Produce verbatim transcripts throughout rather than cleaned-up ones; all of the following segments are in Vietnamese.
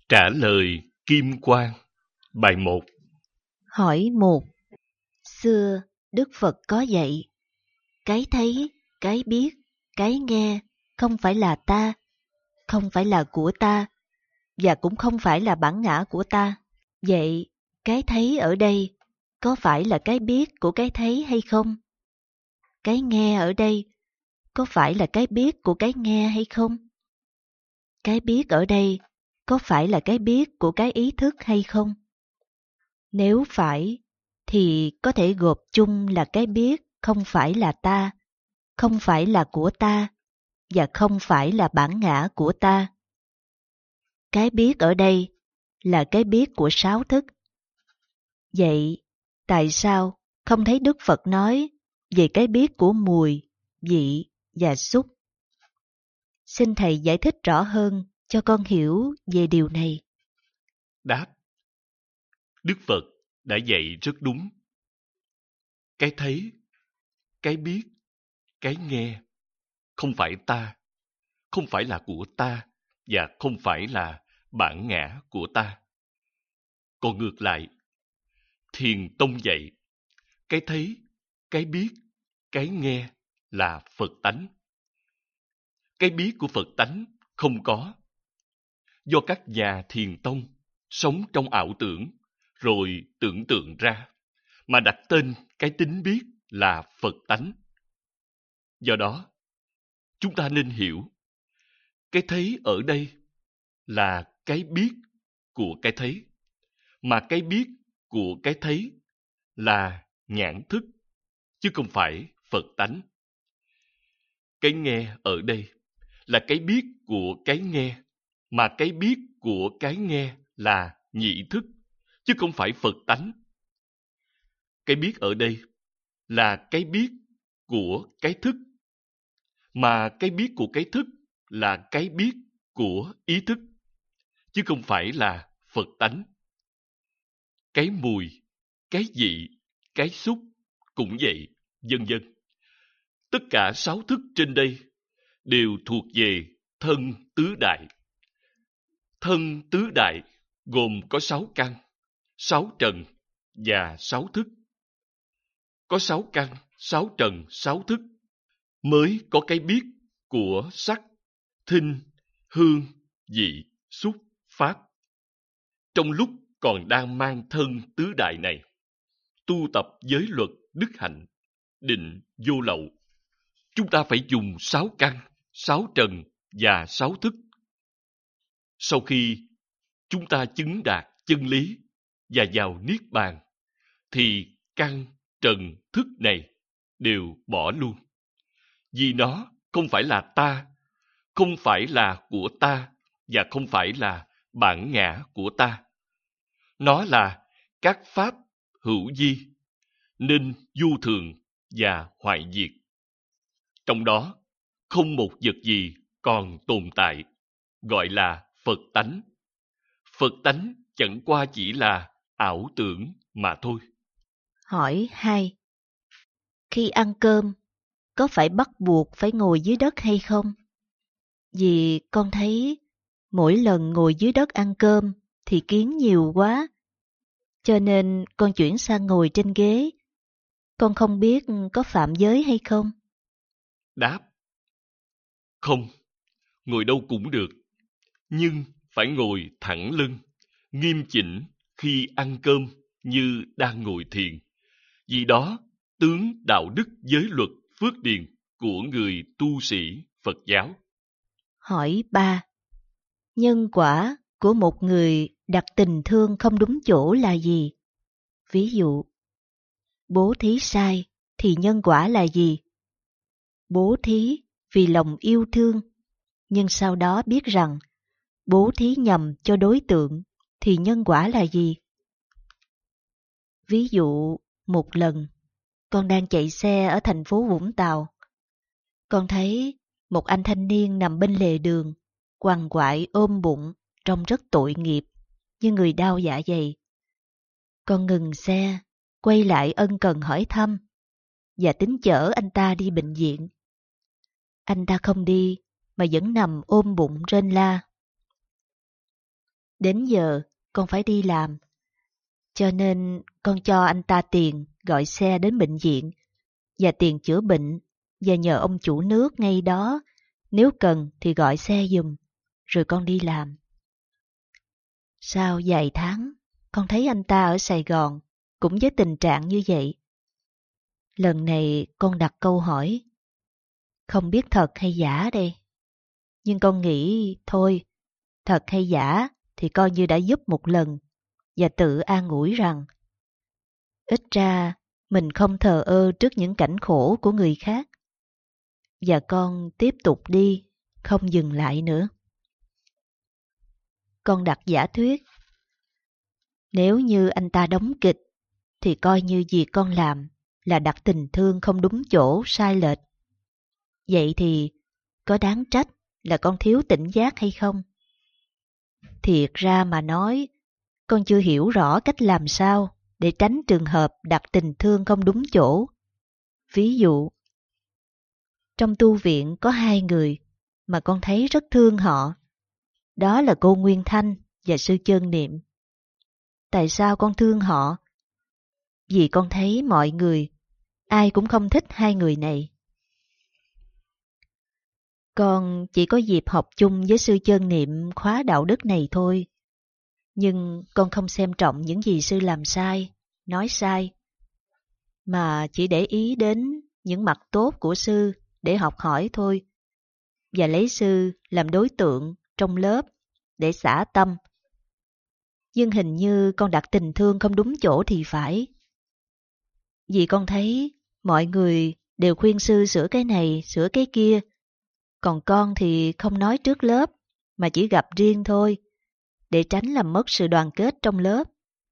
Trả lời Kim Quang. Bài một. Hỏi một. Xưa Đức Phật có dạy, cái thấy, cái biết, cái nghe không phải là ta, không phải là của ta, và cũng không phải là bản ngã của ta. Vậy, cái thấy ở đây có phải là cái biết của cái thấy hay không? Cái nghe ở đây có phải là cái biết của cái nghe hay không? Cái biết ở đây có phải là cái biết của cái ý thức hay không? Nếu phải, thì có thể gộp chung là cái biết không phải là ta, không phải là của ta, và không phải là bản ngã của ta. Cái biết ở đây là cái biết của sáu thức. Vậy, tại sao không thấy Đức Phật nói về cái biết của mùi, vị và xúc? Xin Thầy giải thích rõ hơn cho con hiểu về điều này. Đáp. Đức Phật đã dạy rất đúng. Cái thấy, cái biết, cái nghe không phải ta, không phải là của ta và không phải là bản ngã của ta. Còn ngược lại, Thiền Tông dạy cái thấy, cái biết, cái nghe là Phật tánh. Cái biết của Phật tánh không có. Do các nhà Thiền Tông sống trong ảo tưởng rồi tưởng tượng ra mà đặt tên cái tính biết là Phật tánh. Do đó, chúng ta nên hiểu cái thấy ở đây là cái biết của cái thấy, mà cái biết của cái thấy là nhãn thức, chứ không phải Phật tánh. Cái nghe ở đây là cái biết của cái nghe, mà cái biết của cái nghe là nhị thức, chứ không phải Phật tánh. Cái biết ở đây là cái biết của cái thức, mà cái biết của cái thức là cái biết của ý thức, chứ không phải là Phật tánh. Cái mùi, cái vị, cái xúc cũng vậy, vân vân. Tất cả sáu thức trên đây đều thuộc về thân tứ đại. Thân tứ đại gồm có sáu căn, sáu trần và sáu thức. Có sáu căn, sáu trần, sáu thức mới có cái biết của sắc, thinh, hương, vị, xúc, pháp. Trong lúc còn đang mang thân tứ đại này, tu tập giới luật đức hạnh, định vô lậu, chúng ta phải dùng sáu căn, sáu trần và sáu thức. Sau khi chúng ta chứng đạt chân lý và vào niết bàn, thì căn, trần, thức này đều bỏ luôn. Vì nó không phải là ta, không phải là của ta và không phải là bản ngã của ta. Nó là các pháp hữu vi, nên vô thường và hoại diệt. Trong đó, không một vật gì còn tồn tại, gọi là Phật tánh. Phật tánh chẳng qua chỉ là ảo tưởng mà thôi. Hỏi hai. Khi ăn cơm, có phải bắt buộc phải ngồi dưới đất hay không? Vì con thấy mỗi lần ngồi dưới đất ăn cơm thì kiến nhiều quá, cho nên con chuyển sang ngồi trên ghế. Con không biết có phạm giới hay không? Đáp. Không, ngồi đâu cũng được, nhưng phải ngồi thẳng lưng, nghiêm chỉnh khi ăn cơm như đang ngồi thiền. Vì đó tướng đạo đức giới luật phước điền của người tu sĩ Phật giáo. Hỏi ba. Nhân quả của một người đặt tình thương không đúng chỗ là gì? Ví dụ, bố thí sai thì nhân quả là gì? Bố thí vì lòng yêu thương, nhưng sau đó biết rằng bố thí nhầm cho đối tượng thì nhân quả là gì? Ví dụ, một lần, con đang chạy xe ở thành phố Vũng Tàu. Con thấy một anh thanh niên nằm bên lề đường, quằn quại ôm bụng, trông rất tội nghiệp, như người đau dạ dày. Con ngừng xe, quay lại ân cần hỏi thăm, và tính chở anh ta đi bệnh viện. Anh ta không đi, mà vẫn nằm ôm bụng rên la. Đến giờ, con phải đi làm. Cho nên con cho anh ta tiền gọi xe đến bệnh viện và tiền chữa bệnh và nhờ ông chủ nước ngay đó, nếu cần thì gọi xe giùm, rồi con đi làm. Sau vài tháng, con thấy anh ta ở Sài Gòn cũng với tình trạng như vậy. Lần này con đặt câu hỏi, không biết thật hay giả đây. Nhưng con nghĩ thôi, thật hay giả thì coi như đã giúp một lần và tự an ủi rằng ít ra mình không thờ ơ trước những cảnh khổ của người khác. Và con tiếp tục đi, không dừng lại nữa. Con đặt giả thuyết, nếu như anh ta đóng kịch thì coi như việc con làm là đặt tình thương không đúng chỗ, sai lệch. Vậy thì có đáng trách là con thiếu tỉnh giác hay không? Thiệt ra mà nói, con chưa hiểu rõ cách làm sao để tránh trường hợp đặt tình thương không đúng chỗ. Ví dụ, trong tu viện có hai người mà con thấy rất thương họ. Đó là cô Nguyên Thanh và sư Chân Niệm. Tại sao con thương họ? Vì con thấy mọi người, ai cũng không thích hai người này. Con chỉ có dịp học chung với sư Chân Niệm khóa đạo đức này thôi. Nhưng con không xem trọng những gì sư làm sai, nói sai, mà chỉ để ý đến những mặt tốt của sư để học hỏi thôi, và lấy sư làm đối tượng trong lớp để xả tâm. Nhưng hình như con đặt tình thương không đúng chỗ thì phải. Vì con thấy mọi người đều khuyên sư sửa cái này, sửa cái kia, còn con thì không nói trước lớp, mà chỉ gặp riêng thôi, để tránh làm mất sự đoàn kết trong lớp.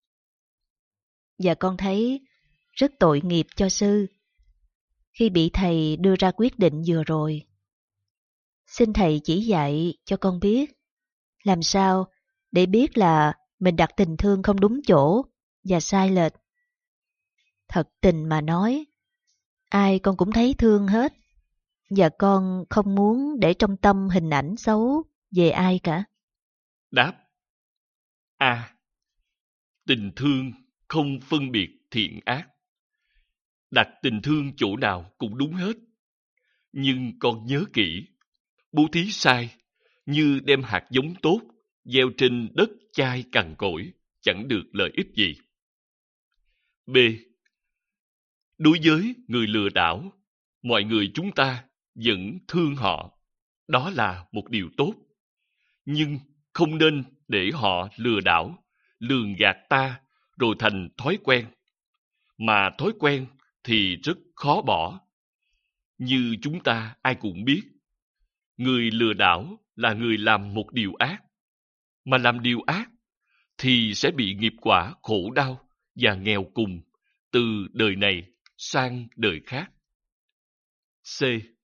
Và con thấy rất tội nghiệp cho sư khi bị thầy đưa ra quyết định vừa rồi. Xin thầy chỉ dạy cho con biết làm sao để biết là mình đặt tình thương không đúng chỗ và sai lệch. Thật tình mà nói, ai con cũng thấy thương hết, và con không muốn để trong tâm hình ảnh xấu về ai cả. Đáp: A. Tình thương không phân biệt thiện ác. Đặt tình thương chỗ nào cũng đúng hết. Nhưng con nhớ kỹ, bố thí sai như đem hạt giống tốt gieo trên đất chai cằn cỗi, chẳng được lợi ích gì. B. Đối với người lừa đảo, mọi người chúng ta vẫn thương họ. Đó là một điều tốt. Nhưng không nên để họ lừa đảo, lường gạt ta rồi thành thói quen. Mà thói quen thì rất khó bỏ. Như chúng ta ai cũng biết, người lừa đảo là người làm một điều ác. Mà làm điều ác thì sẽ bị nghiệp quả khổ đau và nghèo cùng từ đời này sang đời khác. C.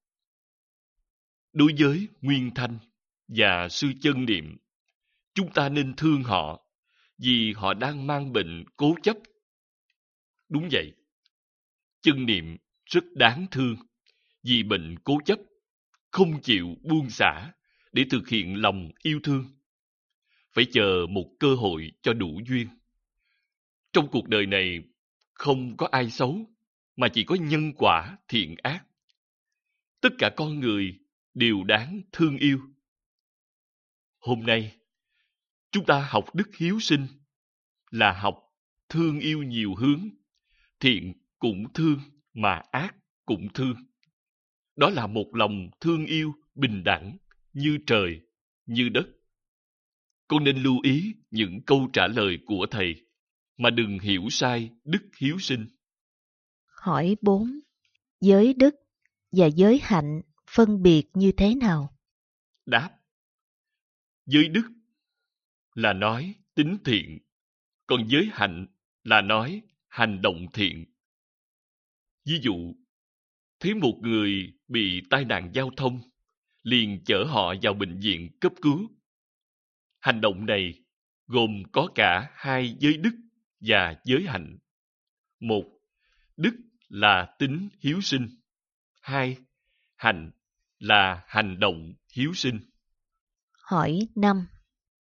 Đối với Nguyên Thanh và sư Chân Niệm, chúng ta nên thương họ vì họ đang mang bệnh cố chấp. Đúng vậy, Chân Niệm rất đáng thương vì bệnh cố chấp, không chịu buông xả để thực hiện lòng yêu thương. Phải chờ một cơ hội cho đủ duyên. Trong cuộc đời này không có ai xấu, mà chỉ có nhân quả thiện ác. Tất cả con người đều đáng thương yêu. Hôm nay, chúng ta học đức hiếu sinh là học thương yêu nhiều hướng, thiện cũng thương mà ác cũng thương. Đó là một lòng thương yêu bình đẳng như trời, như đất. Con nên lưu ý những câu trả lời của thầy, mà đừng hiểu sai đức hiếu sinh. Hỏi bốn. Giới đức và giới hạnh phân biệt như thế nào? Đáp: giới đức là nói tính thiện, còn giới hạnh là nói hành động thiện. Ví dụ, thấy một người bị tai nạn giao thông, liền chở họ vào bệnh viện cấp cứu. Hành động này gồm có cả hai giới đức và giới hạnh. Một, đức là tính hiếu sinh. Hai, hạnh là hành động hiếu sinh. Hỏi năm.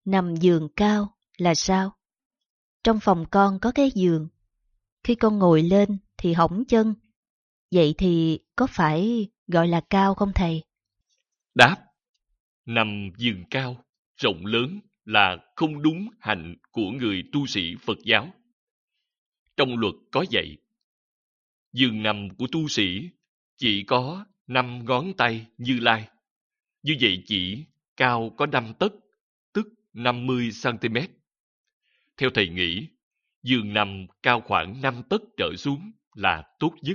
Nằm giường cao là sao? Trong phòng con có cái giường. Khi con ngồi lên thì hõng chân. Vậy thì có phải gọi là cao không thầy? Đáp: nằm giường cao, rộng lớn là không đúng hạnh của người tu sĩ Phật giáo. Trong luật có dạy, giường nằm của tu sĩ chỉ có năm ngón tay Như Lai. Như vậy chỉ cao có năm tấc, tức năm mươi xăng-ti-mét. Theo thầy nghĩ, giường nằm cao khoảng năm tấc trở xuống là tốt nhất.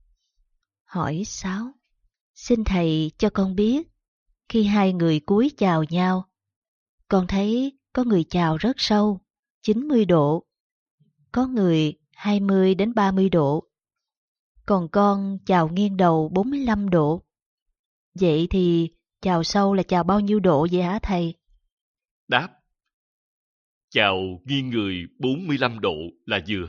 Hỏi sáu. Xin thầy cho con biết, khi hai người cúi chào nhau, con thấy có người chào rất sâu, chín mươi độ, có người hai mươi đến ba mươi độ, còn con chào nghiêng đầu bốn mươi lăm độ. Vậy thì chào sâu là chào bao nhiêu độ vậy hả thầy? Đáp: chào nghiêng người bốn mươi lăm độ là vừa.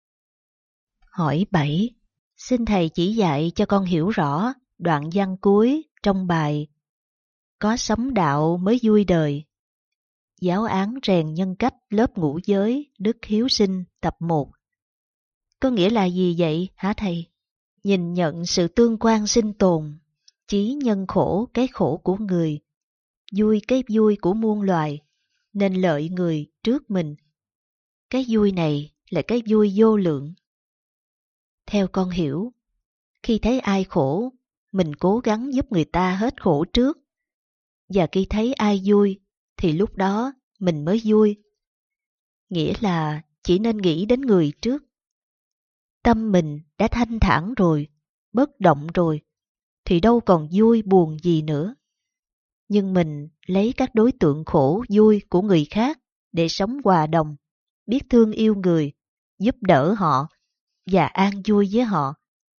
Hỏi bảy. Xin thầy chỉ dạy cho con hiểu rõ đoạn văn cuối trong bài Có sống đạo mới vui đời. Giáo án rèn nhân cách lớp ngũ giới Đức Hiếu Sinh tập một. Có nghĩa là gì vậy hả thầy? Nhìn nhận sự tương quan sinh tồn, chí nhân khổ cái khổ của người, vui cái vui của muôn loài, nên lợi người trước mình. Cái vui này là cái vui vô lượng. Theo con hiểu, khi thấy ai khổ, mình cố gắng giúp người ta hết khổ trước. Và khi thấy ai vui, thì lúc đó mình mới vui. Nghĩa là chỉ nên nghĩ đến người trước. Tâm mình đã thanh thản rồi, bất động rồi, thì đâu còn vui buồn gì nữa. Nhưng mình lấy các đối tượng khổ vui của người khác để sống hòa đồng, biết thương yêu người, giúp đỡ họ và an vui với họ.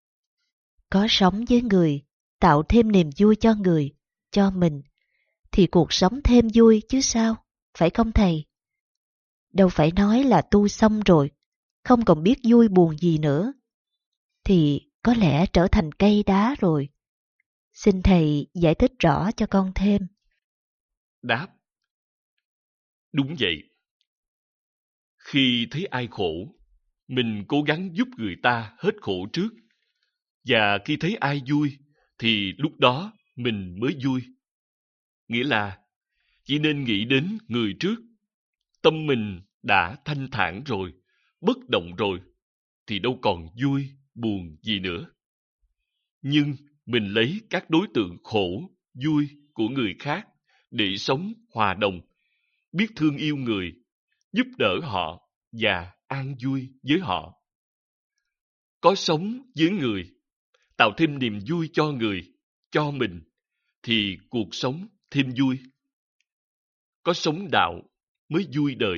Có sống với người, tạo thêm niềm vui cho người, cho mình, thì cuộc sống thêm vui chứ sao, phải không thầy? Đâu phải nói là tu xong rồi, không còn biết vui buồn gì nữa, thì có lẽ trở thành cây đá rồi. Xin thầy giải thích rõ cho con thêm. Đáp: đúng vậy. Khi thấy ai khổ, mình cố gắng giúp người ta hết khổ trước. Và khi thấy ai vui, thì lúc đó mình mới vui. Nghĩa là chỉ nên nghĩ đến người trước. Tâm mình đã thanh thản rồi, bất động rồi, thì đâu còn vui, buồn gì nữa. Nhưng mình lấy các đối tượng khổ, vui của người khác để sống hòa đồng, biết thương yêu người, giúp đỡ họ và an vui với họ. Có sống với người, tạo thêm niềm vui cho người, cho mình, thì cuộc sống thêm vui. Có sống đạo mới vui đời.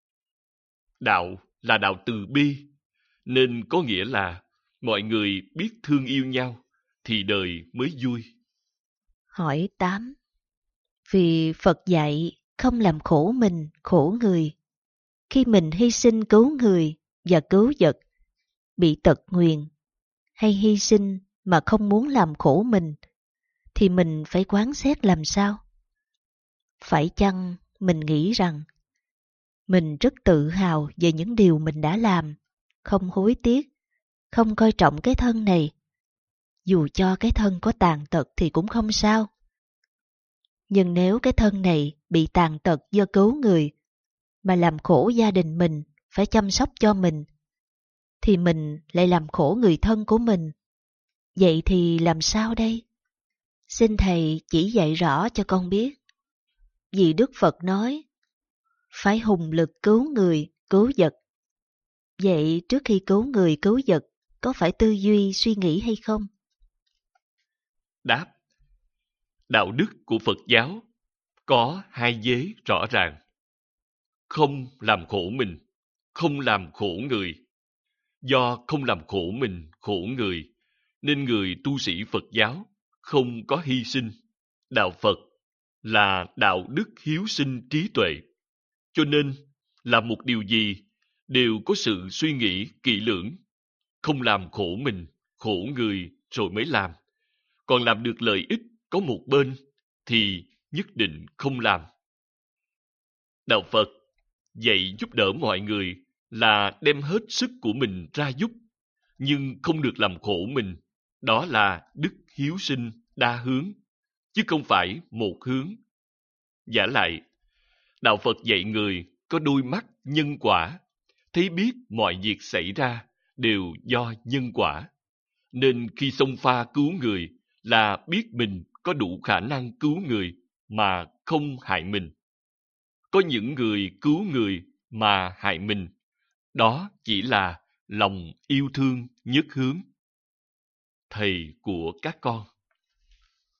Đạo là đạo từ bi, nên có nghĩa là mọi người biết thương yêu nhau, thì đời mới vui. Hỏi tám. Vì Phật dạy không làm khổ mình, khổ người. Khi mình hy sinh cứu người và cứu vật, bị tật nguyền, hay hy sinh mà không muốn làm khổ mình, thì mình phải quán xét làm sao? Phải chăng mình nghĩ rằng mình rất tự hào về những điều mình đã làm, không hối tiếc, không coi trọng cái thân này. Dù cho cái thân có tàn tật thì cũng không sao. Nhưng nếu cái thân này bị tàn tật do cứu người, mà làm khổ gia đình mình phải chăm sóc cho mình, thì mình lại làm khổ người thân của mình. Vậy thì làm sao đây? Xin thầy chỉ dạy rõ cho con biết. Vì Đức Phật nói, phải hùng lực cứu người, cứu vật. Vậy trước khi cứu người, cứu vật, có phải tư duy, suy nghĩ hay không? Đáp: đạo đức của Phật giáo có hai vế rõ ràng. Không làm khổ mình, không làm khổ người. Do không làm khổ mình, khổ người, nên người tu sĩ Phật giáo không có hy sinh. Đạo Phật là đạo đức hiếu sinh trí tuệ. Cho nên, làm một điều gì đều có sự suy nghĩ kỹ lưỡng. Không làm khổ mình, khổ người rồi mới làm. Còn làm được lợi ích có một bên thì nhất định không làm. Đạo Phật dạy giúp đỡ mọi người là đem hết sức của mình ra giúp, nhưng không được làm khổ mình. Đó là đức hiếu sinh đa hướng, chứ không phải một hướng. Vả lại, Đạo Phật dạy người có đôi mắt nhân quả, thấy biết mọi việc xảy ra đều do nhân quả. Nên khi xông pha cứu người là biết mình có đủ khả năng cứu người mà không hại mình. Có những người cứu người mà hại mình, đó chỉ là lòng yêu thương nhất hướng. Thầy của các con.